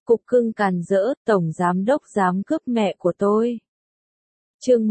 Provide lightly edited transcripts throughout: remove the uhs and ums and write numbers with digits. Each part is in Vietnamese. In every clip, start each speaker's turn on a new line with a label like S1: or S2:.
S1: Cục cưng càn rỡ, tổng giám đốc dám cướp mẹ của tôi. Chương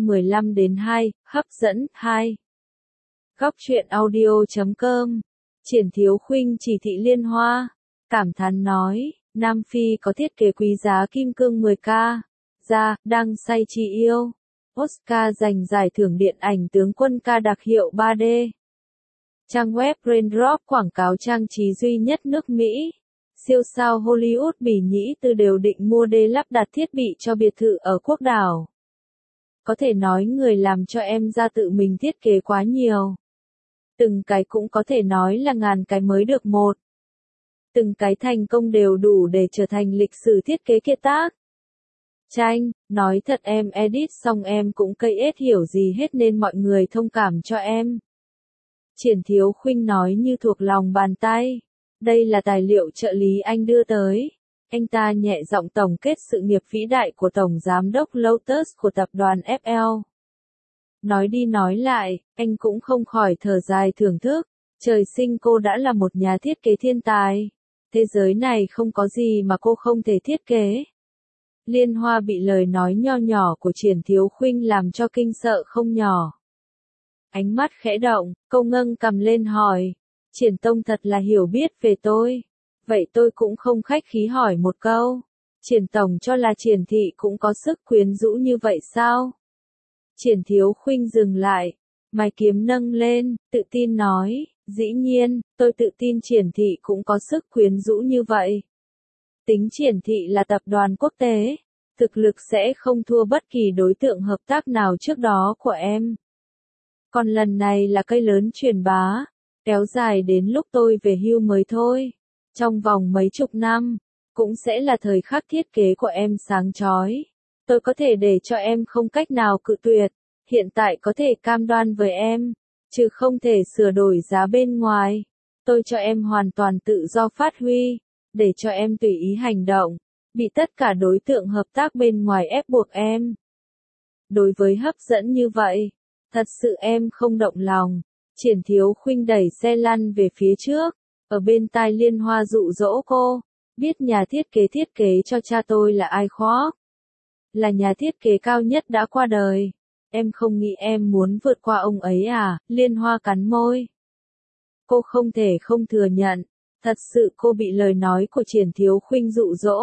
S1: 115-2, hấp dẫn, 2. Góc truyện audio.com. Triển Thiếu Khuynh chỉ thị Liên Hoa. Cảm thán nói, Nam Phi có thiết kế quý giá kim cương 10K. Ra, đang say chi yêu. Oscar giành giải thưởng điện ảnh tướng quân ca đặc hiệu 3D. Trang web Raindrop quảng cáo trang trí duy nhất nước Mỹ. Siêu sao Hollywood Bỉ Nhĩ Tư đều định mua đê lắp đặt thiết bị cho biệt thự ở quốc đảo. Có thể nói người làm cho em ra tự mình thiết kế quá nhiều. Từng cái cũng có thể nói là ngàn cái mới được một. Từng cái thành công đều đủ để trở thành lịch sử thiết kế kiệt tác. Tranh, nói thật em edit xong em cũng cây ết hiểu gì hết nên mọi người thông cảm cho em. Triển Thiếu Khuynh nói như thuộc lòng bàn tay. Đây là tài liệu trợ lý anh đưa tới. Anh ta nhẹ giọng tổng kết sự nghiệp vĩ đại của Tổng Giám đốc Lotus của tập đoàn FL. Nói đi nói lại, anh cũng không khỏi thở dài thưởng thức. Trời sinh cô đã là một nhà thiết kế thiên tài. Thế giới này không có gì mà cô không thể thiết kế. Liên Hoa bị lời nói nho nhỏ của Triển Thiếu Khuynh làm cho kinh sợ không nhỏ. Ánh mắt khẽ động, cô ngâng cầm lên hỏi. Triển Tông thật là hiểu biết về tôi. Vậy tôi cũng không khách khí hỏi một câu. Triển Tổng cho là Triển Thị cũng có sức quyến rũ như vậy sao? Triển Thiếu Khuynh dừng lại. Mày kiếm nâng lên, tự tin nói. Dĩ nhiên, tôi tự tin Triển Thị cũng có sức quyến rũ như vậy. Tính Triển Thị là tập đoàn quốc tế. Thực lực sẽ không thua bất kỳ đối tượng hợp tác nào trước đó của em. Còn lần này là cây lớn truyền bá. Kéo dài đến lúc tôi về hưu mới thôi. Trong vòng mấy chục năm, cũng sẽ là thời khắc thiết kế của em sáng chói. Tôi có thể để cho em không cách nào cự tuyệt. Hiện tại có thể cam đoan với em, chứ không thể sửa đổi giá bên ngoài. Tôi cho em hoàn toàn tự do phát huy, để cho em tùy ý hành động, bị tất cả đối tượng hợp tác bên ngoài ép buộc em. Đối với hấp dẫn như vậy, thật sự em không động lòng. Triển Thiếu Khuynh đẩy xe lăn về phía trước, ở bên tai Liên Hoa dụ dỗ cô, biết nhà thiết kế cho cha tôi là ai khoác. Là nhà thiết kế cao nhất đã qua đời. Em không nghĩ em muốn vượt qua ông ấy à? Liên Hoa cắn môi. Cô không thể không thừa nhận, thật sự cô bị lời nói của Triển Thiếu Khuynh dụ dỗ.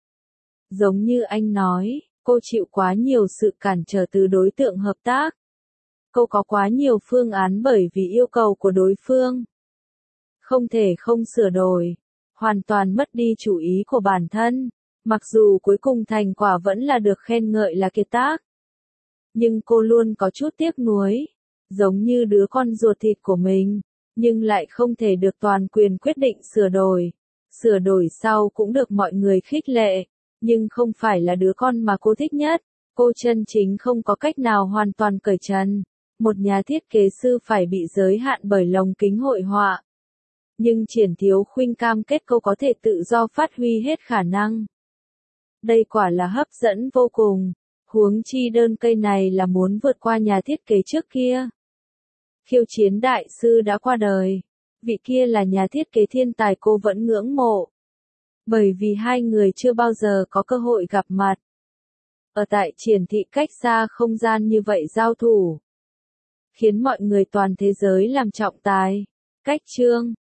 S1: Giống như anh nói, cô chịu quá nhiều sự cản trở từ đối tượng hợp tác. Cô có quá nhiều phương án bởi vì yêu cầu của đối phương. Không thể không sửa đổi. Hoàn toàn mất đi chủ ý của bản thân. Mặc dù cuối cùng thành quả vẫn là được khen ngợi là kiệt tác. Nhưng cô luôn có chút tiếc nuối. Giống như đứa con ruột thịt của mình. Nhưng lại không thể được toàn quyền quyết định sửa đổi. Sửa đổi sau cũng được mọi người khích lệ. Nhưng không phải là đứa con mà cô thích nhất. Cô chân chính không có cách nào hoàn toàn cởi trần. Một nhà thiết kế sư phải bị giới hạn bởi lồng kính hội họa. Nhưng Triển Thiếu Khuynh cam kết cô có thể tự do phát huy hết khả năng. Đây quả là hấp dẫn vô cùng. Huống chi đơn cây này là muốn vượt qua nhà thiết kế trước kia. Khiêu Chiến đại sư đã qua đời. Vị kia là nhà thiết kế thiên tài cô vẫn ngưỡng mộ. Bởi vì hai người chưa bao giờ có cơ hội gặp mặt. Ở tại Triển Thị cách xa không gian như vậy giao thủ. Khiến mọi người toàn thế giới làm trọng tài. Cách chương